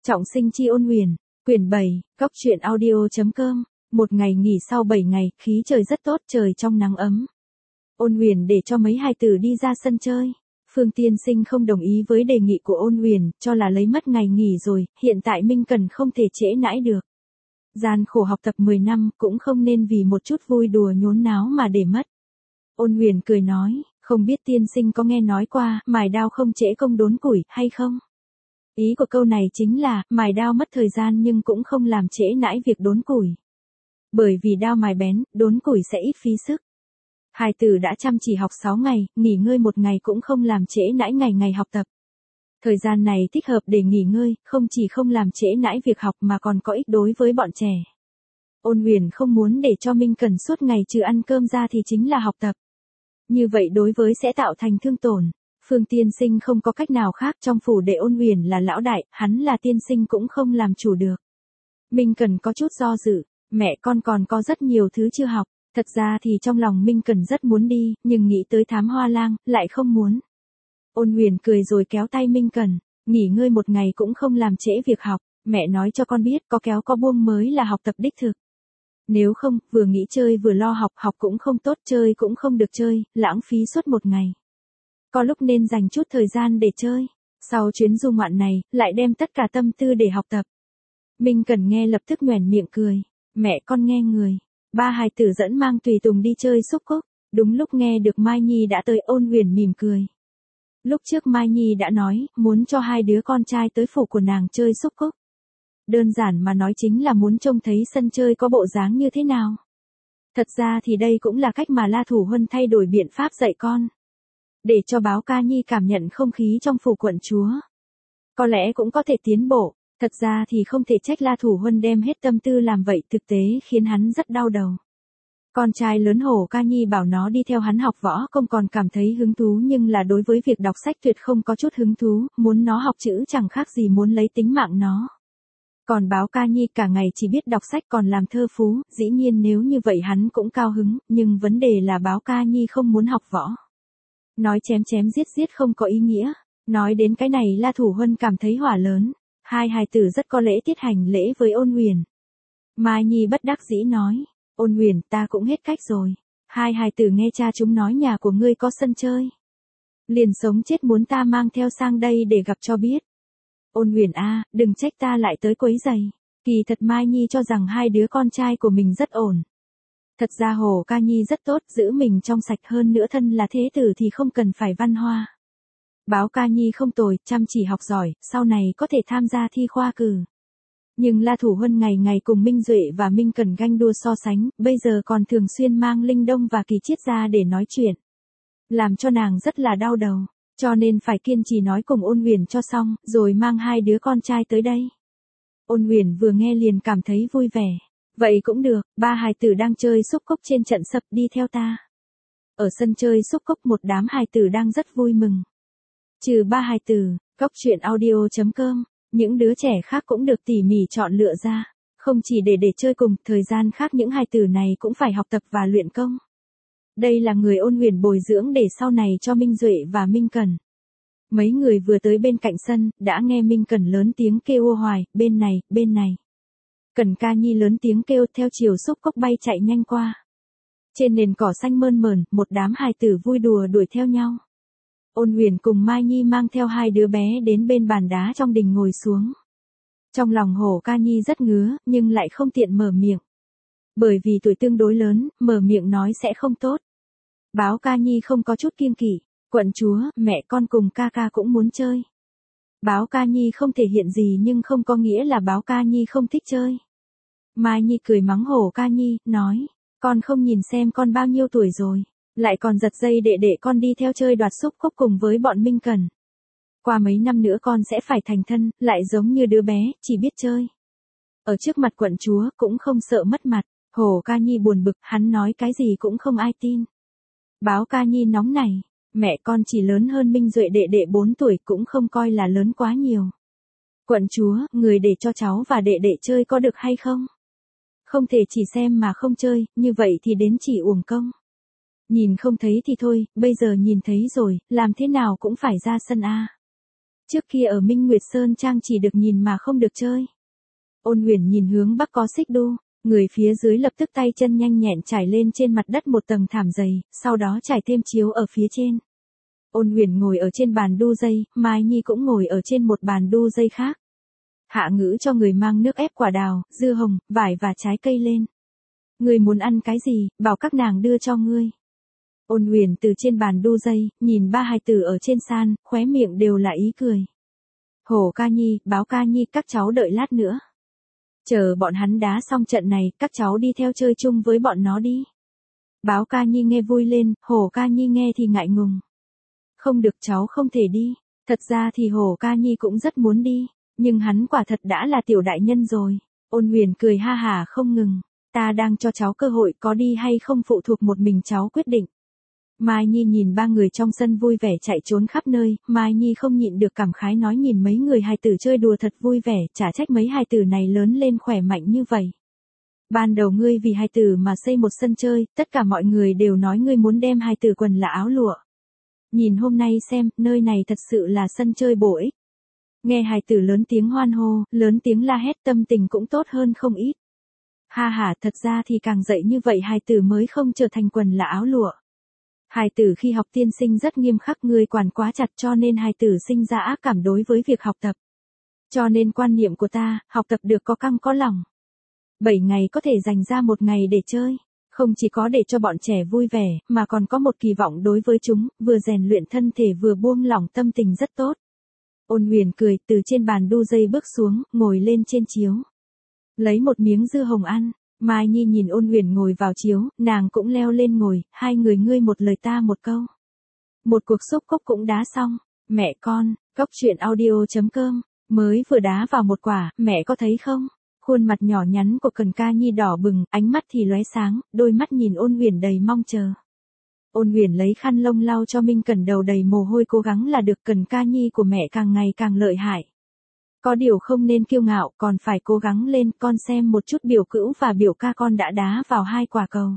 Trọng sinh chi Ôn Huyền, quyển 7, góc truyện audio.com. Một ngày nghỉ sau 7 ngày, khí trời rất tốt, trời trong nắng ấm. Ôn Huyền để cho mấy hài tử đi ra sân chơi. Phương Tiên Sinh không đồng ý với đề nghị của Ôn Huyền, cho là lấy mất ngày nghỉ rồi, hiện tại Minh Cần không thể trễ nãi được. Gian khổ học tập 10 năm, cũng không nên vì một chút vui đùa nhốn náo mà để mất. Ôn Huyền cười nói, không biết Tiên Sinh có nghe nói qua, mài đao không trễ công đốn củi, hay không? Ý của câu này chính là, mài đao mất thời gian nhưng cũng không làm trễ nãi việc đốn củi. Bởi vì đao mài bén, đốn củi sẽ ít phí sức. Hài tử đã chăm chỉ học 6 ngày, nghỉ ngơi một ngày cũng không làm trễ nãi ngày ngày học tập. Thời gian này thích hợp để nghỉ ngơi, không chỉ không làm trễ nãi việc học mà còn có ích đối với bọn trẻ. Ôn Huyền không muốn để cho Minh Cần suốt ngày trừ ăn cơm ra thì chính là học tập. Như vậy đối với sẽ tạo thành thương tổn. Phương Tiên Sinh không có cách nào khác, trong phủ để Ôn Huyền là lão đại, hắn là tiên sinh cũng không làm chủ được. Minh Cần có chút do dự, mẹ con còn có rất nhiều thứ chưa học. Thật ra thì trong lòng Minh Cần rất muốn đi, nhưng nghĩ tới Thám Hoa Lang, lại không muốn. Ôn Huyền cười rồi kéo tay Minh Cần, nghỉ ngơi một ngày cũng không làm trễ việc học, mẹ nói cho con biết có kéo có buông mới là học tập đích thực. Nếu không, vừa nghĩ chơi vừa lo học, học cũng không tốt, chơi cũng không được chơi, lãng phí suốt một ngày. Có lúc nên dành chút thời gian để chơi. Sau chuyến du ngoạn này, lại đem tất cả tâm tư để học tập. Minh Cần nghe lập tức nhoẻn miệng cười. Mẹ con nghe người. Ba hài tử dẫn mang tùy tùng đi chơi xúc cúc. Đúng lúc nghe được Mai Nhi đã tới, Ôn Huyền mỉm cười. Lúc trước Mai Nhi đã nói, muốn cho hai đứa con trai tới phủ của nàng chơi xúc cúc. Đơn giản mà nói chính là muốn trông thấy sân chơi có bộ dáng như thế nào. Thật ra thì đây cũng là cách mà La Thủ Huân thay đổi biện pháp dạy con. Để cho Báo Ca Nhi cảm nhận không khí trong phủ quận chúa. Có lẽ cũng có thể tiến bộ, thật ra thì không thể trách La Thủ Huân đem hết tâm tư làm vậy, thực tế khiến hắn rất đau đầu. Con trai lớn Hổ Ca Nhi bảo nó đi theo hắn học võ công còn cảm thấy hứng thú, nhưng là đối với việc đọc sách tuyệt không có chút hứng thú, muốn nó học chữ chẳng khác gì muốn lấy tính mạng nó. Còn Báo Ca Nhi cả ngày chỉ biết đọc sách còn làm thơ phú, dĩ nhiên nếu như vậy hắn cũng cao hứng, nhưng vấn đề là Báo Ca Nhi không muốn học võ. Nói chém chém giết giết không có ý nghĩa. Nói đến cái này La Thủ Huân cảm thấy hỏa lớn. Hai hài tử rất có lễ tiết hành lễ với Ôn Huyền. Mai Nhi bất đắc dĩ nói. Ôn Huyền, ta cũng hết cách rồi. Hai hài tử nghe cha chúng nói nhà của ngươi có sân chơi. Liền sống chết muốn ta mang theo sang đây để gặp cho biết. Ôn Huyền a, đừng trách ta lại tới quấy rầy. Kỳ thật Mai Nhi cho rằng hai đứa con trai của mình rất ổn. Thật ra Hổ Ca Nhi rất tốt, giữ mình trong sạch, hơn nữa thân là thế tử thì không cần phải văn hoa. Báo Ca Nhi không tồi, chăm chỉ học giỏi, sau này có thể tham gia thi khoa cử. Nhưng La Thủ Huân ngày ngày cùng Minh Duệ và Minh Cần ganh đua so sánh, bây giờ còn thường xuyên mang Linh Đông và Kỳ Chiết ra để nói chuyện. Làm cho nàng rất là đau đầu, cho nên phải kiên trì nói cùng Ôn Huyền cho xong, rồi mang hai đứa con trai tới đây. Ôn Huyền vừa nghe liền cảm thấy vui vẻ. Vậy cũng được, ba hài tử đang chơi xúc cúc trên trận sập, đi theo ta. Ở sân chơi xúc cúc một đám hài tử đang rất vui mừng. Trừ ba hài tử, góc truyện audio.com, những đứa trẻ khác cũng được tỉ mỉ chọn lựa ra. Không chỉ để chơi cùng, thời gian khác những hài tử này cũng phải học tập và luyện công. Đây là người Ôn Huyền bồi dưỡng để sau này cho Minh Duệ và Minh Cần. Mấy người vừa tới bên cạnh sân, đã nghe Minh Cần lớn tiếng kêu ô hoài, bên này, bên này. Cần Ca Nhi lớn tiếng kêu theo chiều xúc cốc bay chạy nhanh qua. Trên nền cỏ xanh mơn mởn, một đám hài tử vui đùa đuổi theo nhau. Ôn Huyền cùng Mai Nhi mang theo hai đứa bé đến bên bàn đá trong đình ngồi xuống. Trong lòng Hổ Ca Nhi rất ngứa, nhưng lại không tiện mở miệng. Bởi vì tuổi tương đối lớn, mở miệng nói sẽ không tốt. Báo Ca Nhi không có chút kiêng kỵ, quận chúa, mẹ con cùng ca ca cũng muốn chơi. Báo Ca Nhi không thể hiện gì nhưng không có nghĩa là Báo Ca Nhi không thích chơi. Mai Nhi cười mắng Hổ Ca Nhi, nói, con không nhìn xem con bao nhiêu tuổi rồi, lại còn giật dây để con đi theo chơi đoạt xúc cúc cùng với bọn Minh Cần. Qua mấy năm nữa con sẽ phải thành thân, lại giống như đứa bé, chỉ biết chơi. Ở trước mặt quận chúa cũng không sợ mất mặt. Hổ Ca Nhi buồn bực, hắn nói cái gì cũng không ai tin. Báo Ca Nhi nóng này, mẹ con chỉ lớn hơn Minh Duệ đệ 4 tuổi cũng không coi là lớn quá nhiều. Quận chúa, người để cho cháu và đệ chơi có được hay không? Không thể chỉ xem mà không chơi, như vậy thì đến chỉ uổng công. Nhìn không thấy thì thôi, bây giờ nhìn thấy rồi, làm thế nào cũng phải ra sân a. Trước kia ở Minh Nguyệt Sơn Trang chỉ được nhìn mà không được chơi. Ôn Huyền nhìn hướng bắc có xích đu, người phía dưới lập tức tay chân nhanh nhẹn trải lên trên mặt đất một tầng thảm dày, sau đó trải thêm chiếu ở phía trên. Ôn Huyền ngồi ở trên bàn đu dây, Mai Nhi cũng ngồi ở trên một bàn đu dây khác. Hạ Ngữ cho người mang nước ép quả đào, dưa hồng, vải và trái cây lên. Ngươi muốn ăn cái gì, bảo các nàng đưa cho ngươi. Ôn Huyền từ trên bàn đu dây, nhìn ba hài tử ở trên san, khóe miệng đều là ý cười. Hổ ca nhi, báo ca nhi, các cháu đợi lát nữa. Chờ bọn hắn đá xong trận này, các cháu đi theo chơi chung với bọn nó đi. Báo ca nhi nghe vui lên, hổ ca nhi nghe thì ngại ngùng. Không được, cháu không thể đi. Thật ra thì hổ ca nhi cũng rất muốn đi, nhưng hắn quả thật đã là tiểu đại nhân rồi. Ôn Huyền cười ha hả không ngừng. Ta đang cho cháu cơ hội, có đi hay không phụ thuộc một mình cháu quyết định. Mai Nhi nhìn ba người trong sân vui vẻ chạy trốn khắp nơi, Mai Nhi không nhịn được cảm khái nói nhìn mấy người hài tử chơi đùa thật vui vẻ, chả trách mấy hài tử này lớn lên khỏe mạnh như vậy. Ban đầu ngươi vì hài tử mà xây một sân chơi, tất cả mọi người đều nói ngươi muốn đem hài tử quần là áo lụa. Nhìn hôm nay xem, nơi này thật sự là sân chơi bổ ích. Nghe hài tử lớn tiếng hoan hô, lớn tiếng la hét, tâm tình cũng tốt hơn không ít. Ha ha, thật ra thì càng dạy như vậy hài tử mới không trở thành quần là áo lụa. Hài tử khi học tiên sinh rất nghiêm khắc, người quản quá chặt cho nên hài tử sinh ra ác cảm đối với việc học tập. Cho nên quan niệm của ta, học tập được có căng có lỏng. 7 ngày có thể dành ra một ngày để chơi, không chỉ có để cho bọn trẻ vui vẻ, mà còn có một kỳ vọng đối với chúng, vừa rèn luyện thân thể vừa buông lỏng tâm tình rất tốt. Ôn Huyền cười, từ trên bàn đu dây bước xuống, ngồi lên trên chiếu. Lấy một miếng dưa hồng ăn. Mai Nhi nhìn Ôn Huyền ngồi vào chiếu, nàng cũng leo lên ngồi, hai người ngươi một lời ta một câu. Một cuộc xúc cốc cũng đá xong. Mẹ con, cốc truyện audio.com, mới vừa đá vào một quả, mẹ có thấy không? Khuôn mặt nhỏ nhắn của Cần Ca Nhi đỏ bừng, ánh mắt thì lóe sáng, đôi mắt nhìn Ôn Huyền đầy mong chờ. Ôn Huyền lấy khăn lông lau cho Minh Cẩn đầu đầy mồ hôi cố gắng là được, Cần Ca Nhi của mẹ càng ngày càng lợi hại. Có điều không nên kiêu ngạo, còn phải cố gắng lên, con xem một chút biểu cữu và biểu ca con đã đá vào 2 quả cầu.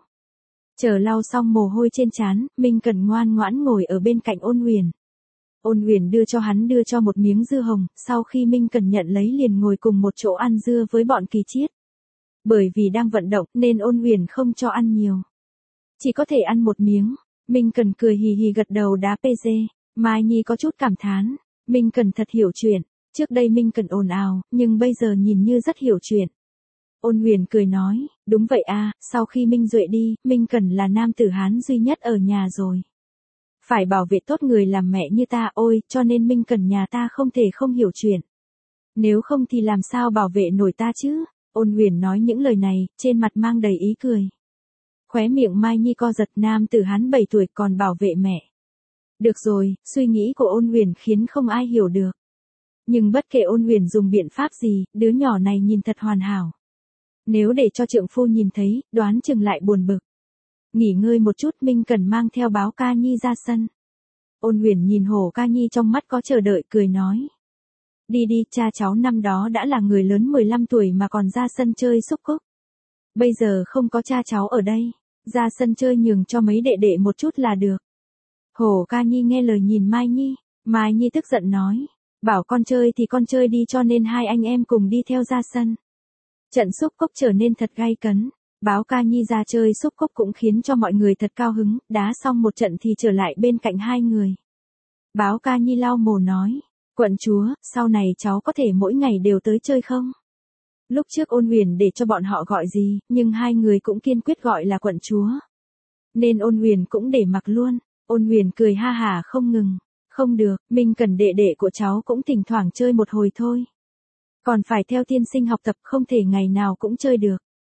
Chờ lau xong mồ hôi trên trán, Minh Cẩn ngoan ngoãn ngồi ở bên cạnh Ôn Huyền. Ôn Huyền đưa cho một miếng dưa hồng, sau khi Minh Cẩn nhận lấy liền ngồi cùng một chỗ ăn dưa với bọn Kỳ Chiết. Bởi vì đang vận động nên Ôn Huyền không cho ăn nhiều. Chỉ có thể ăn một miếng. Minh Cẩn cười hì hì gật đầu đá PG. Mai Nhi có chút cảm thán. Minh Cẩn thật hiểu chuyện. Trước đây Minh Cẩn ồn ào, nhưng bây giờ nhìn như rất hiểu chuyện. Ôn Huyền cười nói, đúng vậy à, sau khi Minh Duệ đi, Minh Cẩn là nam tử Hán duy nhất ở nhà rồi. Phải bảo vệ tốt người làm mẹ như ta, ôi, cho nên Minh Cẩn nhà ta không thể không hiểu chuyện. Nếu không thì làm sao bảo vệ nổi ta chứ? Ôn Huyền nói những lời này, trên mặt mang đầy ý cười. Khóe miệng Mai Nhi co giật, nam tử Hán 7 tuổi còn bảo vệ mẹ. Được rồi, suy nghĩ của Ôn Huyền khiến không ai hiểu được. Nhưng bất kể Ôn Huyền dùng biện pháp gì, đứa nhỏ này nhìn thật hoàn hảo. Nếu để cho trượng phu nhìn thấy, đoán chừng lại buồn bực. Nghỉ ngơi một chút, Minh Cẩn mang theo Báo Ca Nhi ra sân. Ôn Huyền nhìn Hổ Ca Nhi trong mắt có chờ đợi, cười nói. Đi đi, cha cháu năm đó đã là người lớn 15 tuổi mà còn ra sân chơi xúc cúc. Bây giờ không có cha cháu ở đây, ra sân chơi nhường cho mấy đệ đệ một chút là được. Hổ Ca Nhi nghe lời nhìn Mai Nhi, Mai Nhi tức giận nói. Bảo con chơi thì con chơi đi, cho nên hai anh em cùng đi theo ra sân. Trận xúc cốc trở nên thật gay cấn. Báo Ca Nhi ra chơi xúc cốc cũng khiến cho mọi người thật cao hứng, đá xong một trận thì trở lại bên cạnh hai người. Báo Ca Nhi lau mồ nói, quận chúa, sau này cháu có thể mỗi ngày đều tới chơi không? Lúc trước Ôn Huyền để cho bọn họ gọi gì, nhưng hai người cũng kiên quyết gọi là quận chúa. Nên Ôn Huyền cũng để mặc luôn. Ôn Huyền cười ha hả không ngừng. Không được, Minh Cẩn đệ đệ của cháu cũng thỉnh thoảng chơi một hồi thôi. Còn phải theo tiên sinh học tập, không thể ngày nào cũng chơi được.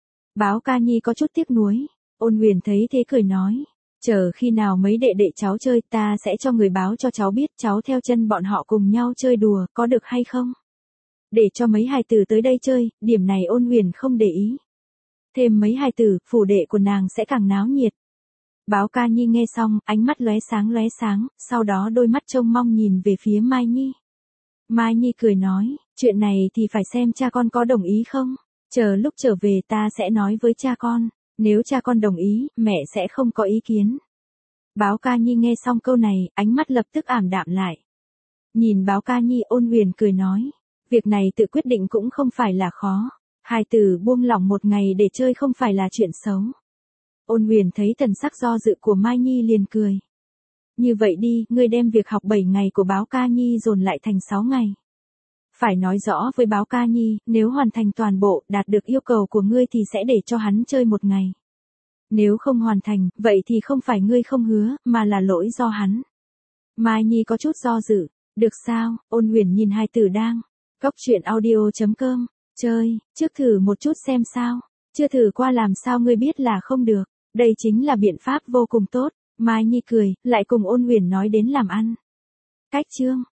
Báo Ca Nhi có chút tiếc nuối. Ôn Huyền thấy thế cười nói. Chờ khi nào mấy đệ đệ cháu chơi, ta sẽ cho người báo cho cháu biết, cháu theo chân bọn họ cùng nhau chơi đùa, có được hay không? Để cho mấy hài tử tới đây chơi, điểm này Ôn Huyền không để ý. Thêm mấy hài tử, phủ đệ của nàng sẽ càng náo nhiệt. Báo Ca Nhi nghe xong, ánh mắt lóe sáng, sau đó đôi mắt trông mong nhìn về phía Mai Nhi. Mai Nhi cười nói, chuyện này thì phải xem cha con có đồng ý không? Chờ lúc trở về ta sẽ nói với cha con, nếu cha con đồng ý, mẹ sẽ không có ý kiến. Báo Ca Nhi nghe xong câu này, ánh mắt lập tức ảm đạm lại. Nhìn báo ca nhi Ôn Huyền cười nói. Việc này tự quyết định cũng không phải là khó. Hai từ buông lỏng một ngày để chơi không phải là chuyện xấu. Ôn Huyền thấy thần sắc do dự của Mai Nhi liền cười. Như vậy đi, ngươi đem việc học 7 ngày của báo ca nhi dồn lại thành 6 ngày. Phải nói rõ với báo ca nhi, nếu hoàn thành toàn bộ, đạt được yêu cầu của ngươi thì sẽ để cho hắn chơi một ngày. Nếu không hoàn thành, vậy thì không phải ngươi không hứa, mà là lỗi do hắn. Mai Nhi có chút do dự. Được sao? Ôn Huyền nhìn hai từ đang. Góc truyện audio.com. Chơi, trước thử một chút xem sao. Chưa thử qua làm sao ngươi biết là không được. Đây chính là biện pháp vô cùng tốt. Mai Nhi cười, lại cùng Ôn Huyền nói đến làm ăn. Cách chương.